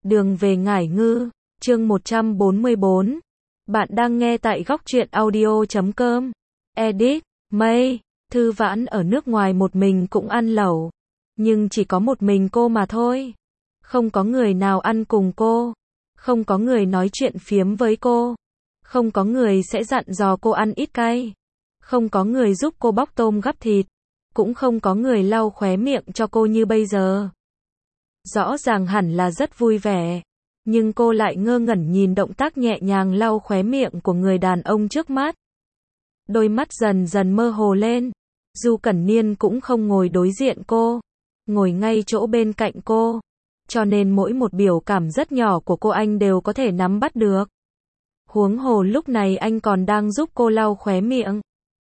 Đường về Ngải Ngư, chương 144. Bạn đang nghe tại góc truyện audio.com. Edit, May, Thư Vãn ở nước ngoài một mình cũng ăn lẩu. Nhưng chỉ có một mình cô mà thôi. Không có người nào ăn cùng cô. Không có người nói chuyện phiếm với cô. Không có người sẽ dặn dò cô ăn ít cay. Không có người giúp cô bóc tôm gắp thịt. Cũng không có người lau khóe miệng cho cô như bây giờ. Rõ ràng hẳn là rất vui vẻ. Nhưng cô lại ngơ ngẩn nhìn động tác nhẹ nhàng lau khóe miệng của người đàn ông trước mắt. Đôi mắt dần dần mơ hồ lên. Du Cẩn Niên cũng không ngồi đối diện cô. Ngồi ngay chỗ bên cạnh cô. Cho nên mỗi một biểu cảm rất nhỏ của cô anh đều có thể nắm bắt được. Huống hồ lúc này anh còn đang giúp cô lau khóe miệng.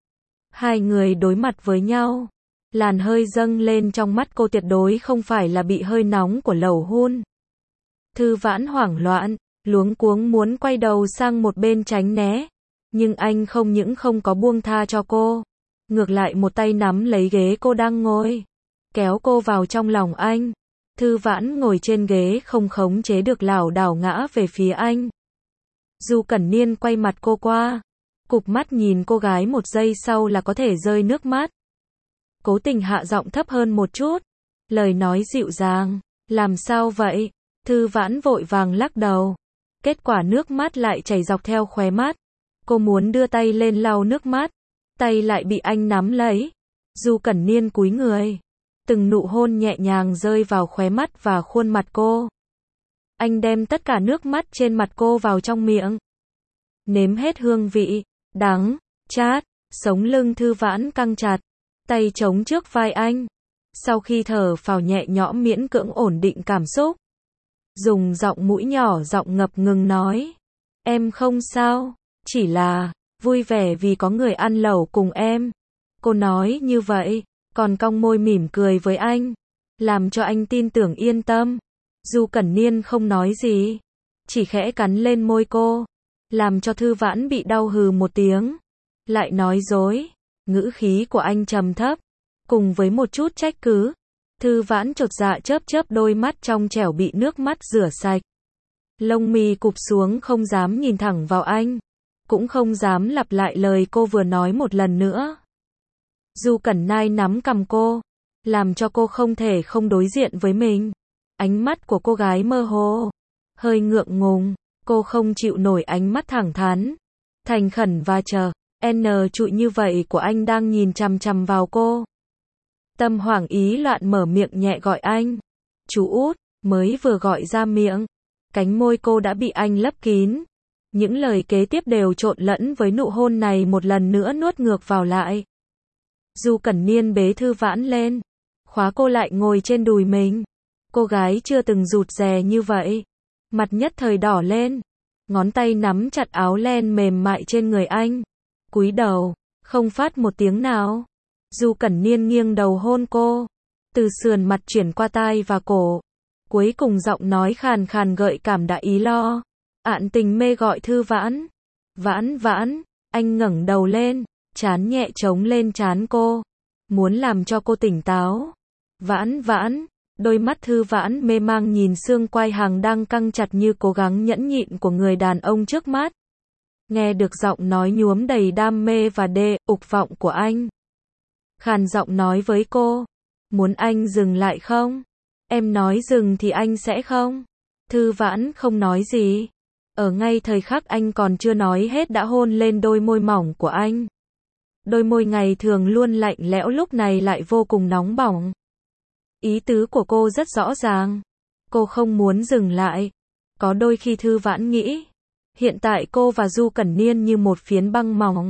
Hai người đối mặt với nhau. Làn hơi dâng lên trong mắt cô tuyệt đối không phải là bị hơi nóng của lẩu hun. Thư Vãn hoảng loạn, luống cuống muốn quay đầu sang một bên tránh né. Nhưng anh không những không có buông tha cho cô. Ngược lại một tay nắm lấy ghế cô đang ngồi. Kéo cô vào trong lòng anh. Thư Vãn ngồi trên ghế không khống chế được lảo đảo ngã về phía anh. Du Cẩn Niên quay mặt cô qua. Cụp mắt nhìn cô gái một giây sau là có thể rơi nước mắt. Cố tình hạ giọng thấp hơn một chút. Lời nói dịu dàng. Làm sao vậy? Thư Vãn vội vàng lắc đầu. Kết quả nước mắt lại chảy dọc theo khóe mắt. Cô muốn đưa tay lên lau nước mắt. Tay lại bị anh nắm lấy. Du Cẩn Niên cúi người. Từng nụ hôn nhẹ nhàng rơi vào khóe mắt và khuôn mặt cô. Anh đem tất cả nước mắt trên mặt cô vào trong miệng. Nếm hết hương vị. Đắng, chát. Sống lưng Thư Vãn căng chặt. Tay chống trước vai anh. Sau khi thở phào nhẹ nhõm miễn cưỡng ổn định cảm xúc. Dùng giọng mũi nhỏ giọng ngập ngừng nói. Em không sao, chỉ là vui vẻ vì có người ăn lẩu cùng em. Cô nói như vậy, còn cong môi mỉm cười với anh. Làm cho anh tin tưởng yên tâm. Du Cẩn Niên không nói gì. Chỉ khẽ cắn lên môi cô. Làm cho Thư Vãn bị đau hừ một tiếng. Lại nói dối. Ngữ khí của anh trầm thấp, cùng với một chút trách cứ. Thư Vãn chột dạ chớp chớp đôi mắt trong trẻo bị nước mắt rửa sạch. Lông mi cụp xuống không dám nhìn thẳng vào anh. Cũng không dám lặp lại lời cô vừa nói một lần nữa. Du Cẩn Nai nắm cằm cô. Làm cho cô không thể không đối diện với mình. Ánh mắt của cô gái mơ hồ. Hơi ngượng ngùng. Cô không chịu nổi ánh mắt thẳng thắn. Thành khẩn và chờ. Trụi như vậy của anh đang nhìn chằm chằm vào cô. Tâm hoảng ý loạn mở miệng nhẹ gọi anh. Chú út, mới vừa gọi ra miệng. Cánh môi cô đã bị anh lấp kín. Những lời kế tiếp đều trộn lẫn với nụ hôn này một lần nữa nuốt ngược vào lại. Du Cẩn Niên bế Thư Vãn lên. Khóa cô lại ngồi trên đùi mình. Cô gái chưa từng rụt rè như vậy. Mặt nhất thời đỏ lên. Ngón tay nắm chặt áo len mềm mại trên người anh. Cúi đầu, không phát một tiếng nào. Du Cẩn Niên nghiêng đầu hôn cô. Từ sườn mặt chuyển qua tai và cổ. Cuối cùng giọng nói khàn khàn gợi cảm đã ý lo. Ạn tình mê gọi Thư Vãn. Vãn Vãn, anh ngẩng đầu lên. Trán nhẹ trống lên trán cô. Muốn làm cho cô tỉnh táo. Vãn Vãn, đôi mắt Thư Vãn mê mang nhìn xương quai hàm đang căng chặt như cố gắng nhẫn nhịn của người đàn ông trước mắt. Nghe được giọng nói nhuốm đầy đam mê và ục vọng của anh. Khàn giọng nói với cô. Muốn anh dừng lại không? Em nói dừng thì anh sẽ không. Thư Vãn không nói gì. Ở ngay thời khắc anh còn chưa nói hết đã hôn lên đôi môi mỏng của anh. Đôi môi ngày thường luôn lạnh lẽo lúc này lại vô cùng nóng bỏng. Ý tứ của cô rất rõ ràng. Cô không muốn dừng lại. Có đôi khi Thư Vãn nghĩ. Hiện tại cô và Du Cẩn Niên như một phiến băng mỏng.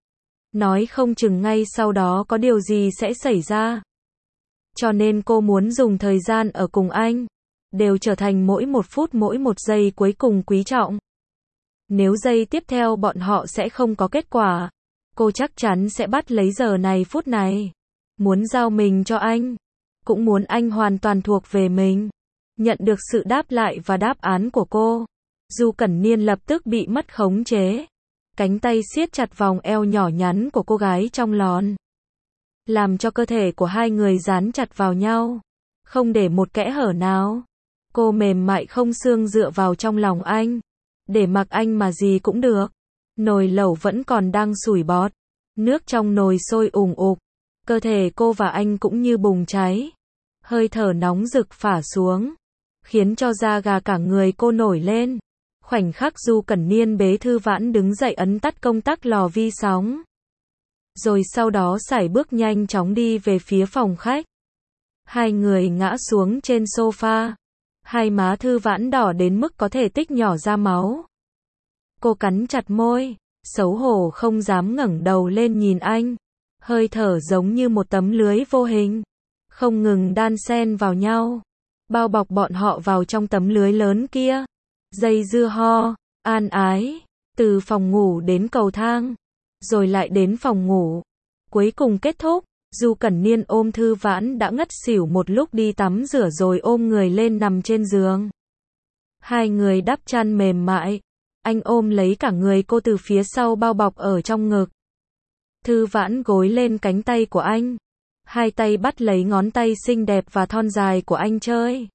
Nói không chừng ngay sau đó có điều gì sẽ xảy ra. Cho nên cô muốn dùng thời gian ở cùng anh. Đều trở thành mỗi một phút mỗi một giây cuối cùng quý trọng. Nếu giây tiếp theo bọn họ sẽ không có kết quả. Cô chắc chắn sẽ bắt lấy giờ này phút này. Muốn giao mình cho anh. Cũng muốn anh hoàn toàn thuộc về mình. Nhận được sự đáp lại và đáp án của cô. Du Cẩn Niên lập tức bị mất khống chế. Cánh tay siết chặt vòng eo nhỏ nhắn của cô gái trong lon. Làm cho cơ thể của hai người dán chặt vào nhau. Không để một kẽ hở nào. Cô mềm mại không xương dựa vào trong lòng anh. Để mặc anh mà gì cũng được. Nồi lẩu vẫn còn đang sủi bọt. Nước trong nồi sôi ùn ục. Cơ thể cô và anh cũng như bùng cháy. Hơi thở nóng rực phả xuống. Khiến cho da gà cả người cô nổi lên. Khoảnh khắc Du Cẩn Niên bế Thư Vãn đứng dậy ấn tắt công tắc lò vi sóng. Rồi sau đó sải bước nhanh chóng đi về phía phòng khách. Hai người ngã xuống trên sofa. Hai má Thư Vãn đỏ đến mức có thể tích nhỏ ra máu. Cô cắn chặt môi, xấu hổ không dám ngẩng đầu lên nhìn anh. Hơi thở giống như một tấm lưới vô hình, không ngừng đan xen vào nhau, bao bọc bọn họ vào trong tấm lưới lớn kia. Dây dưa ho, an ái, từ phòng ngủ đến cầu thang, rồi lại đến phòng ngủ. Cuối cùng kết thúc, Du Cẩn Niên ôm Thư Vãn đã ngất xỉu một lúc đi tắm rửa rồi ôm người lên nằm trên giường. Hai người đắp chăn mềm mại, anh ôm lấy cả người cô từ phía sau bao bọc ở trong ngực. Thư Vãn gối lên cánh tay của anh, hai tay bắt lấy ngón tay xinh đẹp và thon dài của anh chơi.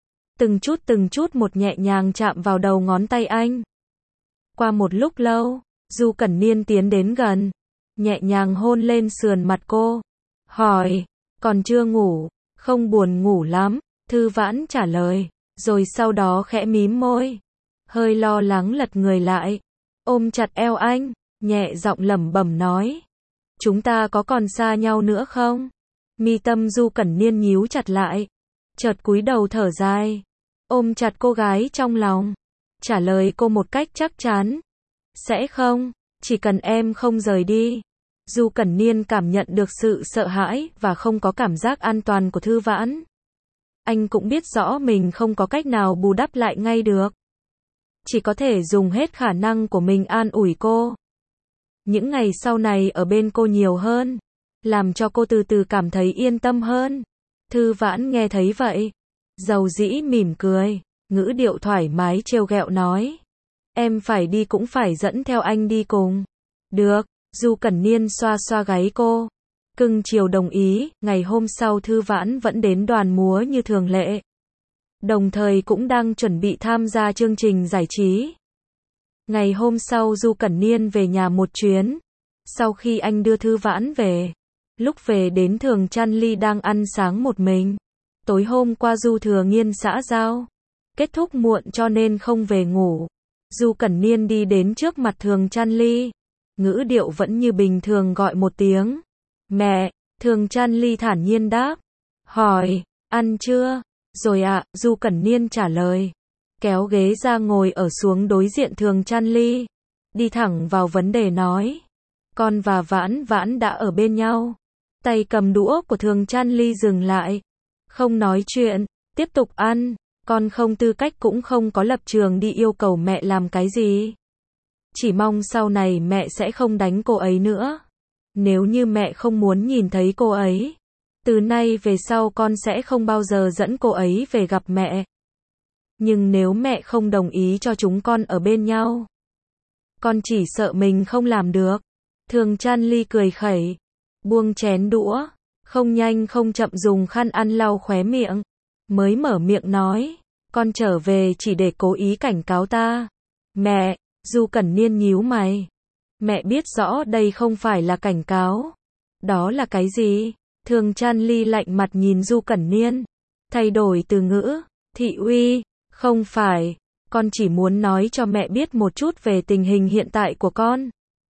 Từng chút một nhẹ nhàng chạm vào đầu ngón tay anh. Qua một lúc lâu, Du Cẩn Niên tiến đến gần, nhẹ nhàng hôn lên sườn mặt cô. Hỏi, còn chưa ngủ, không buồn ngủ lắm? Thư Vãn trả lời, rồi sau đó khẽ mím môi. Hơi lo lắng lật người lại, ôm chặt eo anh, nhẹ giọng lẩm bẩm nói. Chúng ta có còn xa nhau nữa không? Mi tâm Du Cẩn Niên nhíu chặt lại, chợt cúi đầu thở dài, ôm chặt cô gái trong lòng, trả lời cô một cách chắc chắn. Sẽ không, chỉ cần em không rời đi. Du Cẩn Niên cảm nhận được sự sợ hãi và không có cảm giác an toàn của Thư Vãn. Anh cũng biết rõ mình không có cách nào bù đắp lại ngay được. Chỉ có thể dùng hết khả năng của mình an ủi cô. Những ngày sau này ở bên cô nhiều hơn, làm cho cô từ từ cảm thấy yên tâm hơn. Thư Vãn nghe thấy vậy, dầu dĩ mỉm cười, ngữ điệu thoải mái trêu ghẹo nói. Em phải đi cũng phải dẫn theo anh đi cùng. Được, Du Cẩn Niên xoa xoa gáy cô. Cưng chiều đồng ý. Ngày hôm sau Thư Vãn vẫn đến đoàn múa như thường lệ. Đồng thời cũng đang chuẩn bị tham gia chương trình giải trí. Ngày hôm sau Du Cẩn Niên về nhà một chuyến. Sau khi anh đưa Thư Vãn về, lúc về đến Thường Trăn Ly đang ăn sáng một mình. Tối hôm qua Du Thừa Nghiên xã giao, kết thúc muộn cho nên không về ngủ. Du Cẩn Niên đi đến trước mặt Thường Trăn Ly, ngữ điệu vẫn như bình thường gọi một tiếng. Mẹ, Thường Trăn Ly thản nhiên đáp. Hỏi, ăn chưa? Rồi ạ, Du Cẩn Niên trả lời. Kéo ghế ra ngồi ở xuống đối diện Thường Trăn Ly. Đi thẳng vào vấn đề nói. Con và Vãn Vãn đã ở bên nhau. Tay cầm đũa của Thường Trăn Ly dừng lại. Không nói chuyện, tiếp tục ăn. Con không tư cách cũng không có lập trường đi yêu cầu mẹ làm cái gì. Chỉ mong sau này mẹ sẽ không đánh cô ấy nữa. Nếu như mẹ không muốn nhìn thấy cô ấy, từ nay về sau con sẽ không bao giờ dẫn cô ấy về gặp mẹ. Nhưng nếu mẹ không đồng ý cho chúng con ở bên nhau, con chỉ sợ mình không làm được. Thường Trăn Ly cười khẩy, buông chén đũa, không nhanh không chậm dùng khăn ăn lau khóe miệng, mới mở miệng nói, con trở về chỉ để cố ý cảnh cáo ta. Mẹ, Du Cẩn Niên nhíu mày. Mẹ biết rõ đây không phải là cảnh cáo. Đó là cái gì? Thường Trăn Ly lạnh mặt nhìn Du Cẩn Niên, thay đổi từ ngữ. Thị uy, không phải, con chỉ muốn nói cho mẹ biết một chút về tình hình hiện tại của con.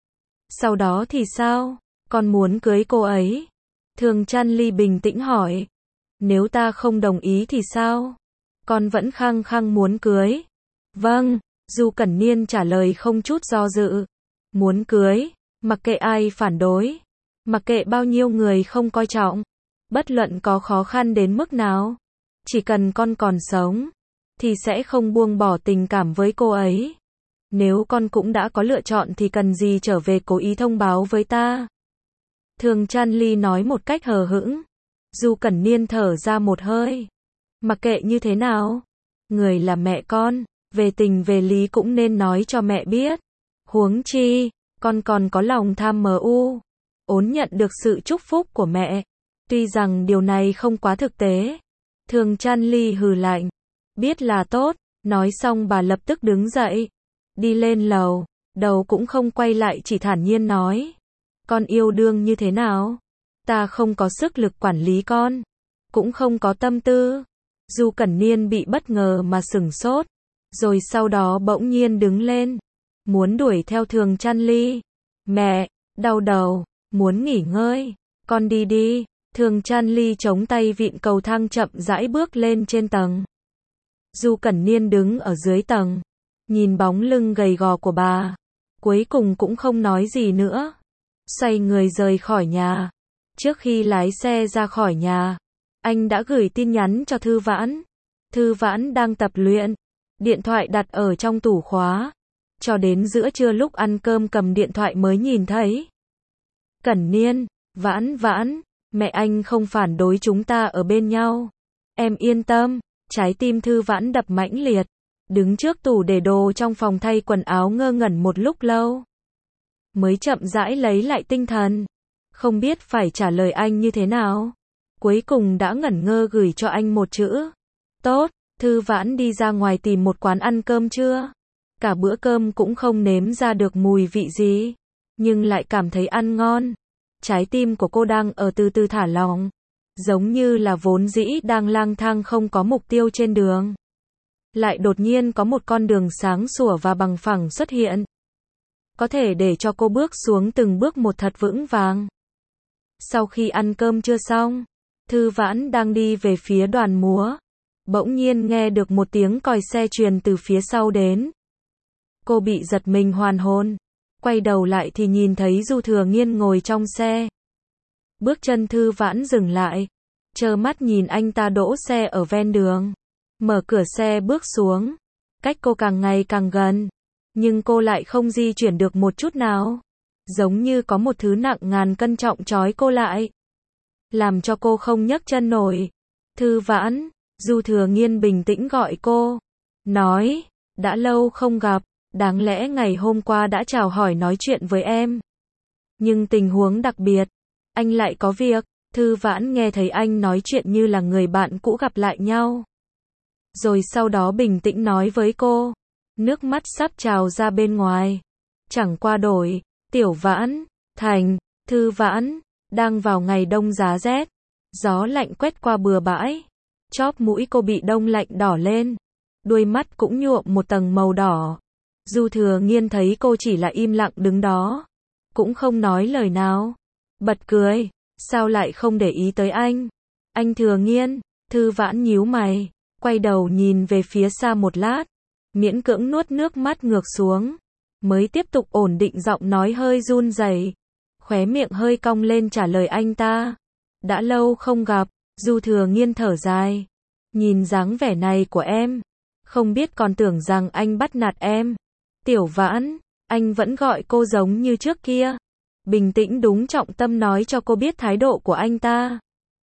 Sau đó thì sao? Con muốn cưới cô ấy? Thường Trăn Ly bình tĩnh hỏi. Nếu ta không đồng ý thì sao? Con vẫn khăng khăng muốn cưới. Vâng, Du Cẩn Niên trả lời không chút do dự. Muốn cưới, mặc kệ ai phản đối, mặc kệ bao nhiêu người không coi trọng, bất luận có khó khăn đến mức nào, chỉ cần con còn sống, thì sẽ không buông bỏ tình cảm với cô ấy. Nếu con cũng đã có lựa chọn thì cần gì trở về cố ý thông báo với ta? Thường Trăn Ly nói một cách hờ hững. Du Cẩn Niên thở ra một hơi. Mặc kệ như thế nào, người là mẹ con, về tình về lý cũng nên nói cho mẹ biết. Huống chi, con còn có lòng tham ốn nhận được sự chúc phúc của mẹ. Tuy rằng điều này không quá thực tế. Thường Trăn Ly hừ lạnh. Biết là tốt, nói xong bà lập tức đứng dậy, đi lên lầu, đầu cũng không quay lại chỉ thản nhiên nói. Con yêu đương như thế nào? Ta không có sức lực quản lý con, cũng không có tâm tư. Du Cẩn Niên bị bất ngờ mà sửng sốt, rồi sau đó bỗng nhiên đứng lên, muốn đuổi theo Thường Trăn Ly. Mẹ, đau đầu, muốn nghỉ ngơi, con đi đi. Thường Trăn Ly chống tay vịn cầu thang chậm rãi bước lên trên tầng. Du Cẩn Niên đứng ở dưới tầng, nhìn bóng lưng gầy gò của bà, cuối cùng cũng không nói gì nữa, xoay người rời khỏi nhà. Trước khi lái xe ra khỏi nhà, anh đã gửi tin nhắn cho Thư Vãn. Thư Vãn đang tập luyện, điện thoại đặt ở trong tủ khóa, cho đến giữa trưa lúc ăn cơm cầm điện thoại mới nhìn thấy. Cẩn Niên, Vãn Vãn, mẹ anh không phản đối chúng ta ở bên nhau. Em yên tâm. Trái tim Thư Vãn đập mãnh liệt, đứng trước tủ để đồ trong phòng thay quần áo ngơ ngẩn một lúc lâu, mới chậm rãi lấy lại tinh thần, không biết phải trả lời anh như thế nào. Cuối cùng đã ngẩn ngơ gửi cho anh một chữ. Tốt. Thư Vãn đi ra ngoài tìm một quán ăn cơm trưa. Cả bữa cơm cũng không nếm ra được mùi vị gì, nhưng lại cảm thấy ăn ngon. Trái tim của cô đang ở từ từ thả lỏng, giống như là vốn dĩ đang lang thang không có mục tiêu trên đường. Lại đột nhiên có một con đường sáng sủa và bằng phẳng xuất hiện, có thể để cho cô bước xuống từng bước một thật vững vàng. Sau khi ăn cơm trưa xong, Thư Vãn đang đi về phía đoàn múa, bỗng nhiên nghe được một tiếng còi xe truyền từ phía sau đến. Cô bị giật mình hoàn hồn, quay đầu lại thì nhìn thấy Du Thừa Nghiên ngồi trong xe. Bước chân Thư Vãn dừng lại, trơ mắt nhìn anh ta đỗ xe ở ven đường, mở cửa xe bước xuống, cách cô càng ngày càng gần, nhưng cô lại không di chuyển được một chút nào, giống như có một thứ nặng ngàn cân trọng trói cô lại, làm cho cô không nhấc chân nổi. Thư Vãn, Du Thừa Nghiên bình tĩnh gọi cô, nói, đã lâu không gặp, đáng lẽ ngày hôm qua đã chào hỏi nói chuyện với em, nhưng tình huống đặc biệt, anh lại có việc. Thư Vãn nghe thấy anh nói chuyện như là người bạn cũ gặp lại nhau, rồi sau đó bình tĩnh nói với cô, nước mắt sắp trào ra bên ngoài. Chẳng qua đổi, Tiểu Vãn, Thành, Thư Vãn, đang vào ngày đông giá rét, gió lạnh quét qua bừa bãi, chóp mũi cô bị đông lạnh đỏ lên, đuôi mắt cũng nhuộm một tầng màu đỏ. Du Thừa Nghiên thấy cô chỉ là im lặng đứng đó, cũng không nói lời nào, bật cười, sao lại không để ý tới anh? Anh Thừa Nghiên. Thư Vãn nhíu mày, quay đầu nhìn về phía xa một lát, miễn cưỡng nuốt nước mắt ngược xuống, mới tiếp tục ổn định giọng nói hơi run rẩy, khóe miệng hơi cong lên trả lời anh ta. Đã lâu không gặp. Du Thừa Nghiên thở dài, nhìn dáng vẻ này của em, không biết còn tưởng rằng anh bắt nạt em. Tiểu Vãn, anh vẫn gọi cô giống như trước kia. Bình tĩnh đúng trọng tâm nói cho cô biết thái độ của anh ta.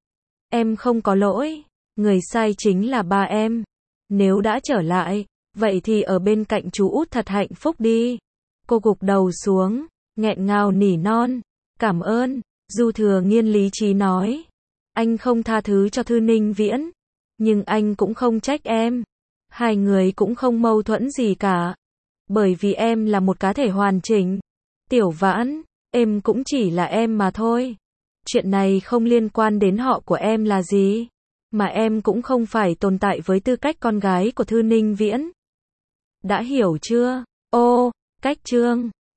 Em không có lỗi, người sai chính là ba em. Nếu đã trở lại, vậy thì ở bên cạnh chú út thật hạnh phúc đi. Cô gục đầu xuống, nghẹn ngào nỉ non. Cảm ơn. Du Thừa Nghiên lý trí nói, anh không tha thứ cho Thư Ninh Viễn, nhưng anh cũng không trách em. Hai người cũng không mâu thuẫn gì cả, bởi vì em là một cá thể hoàn chỉnh. Tiểu Vãn, em cũng chỉ là em mà thôi. Chuyện này không liên quan đến họ của em là gì, mà em cũng không phải tồn tại với tư cách con gái của Thư Ninh Viễn. Đã hiểu chưa? Ô, cách chương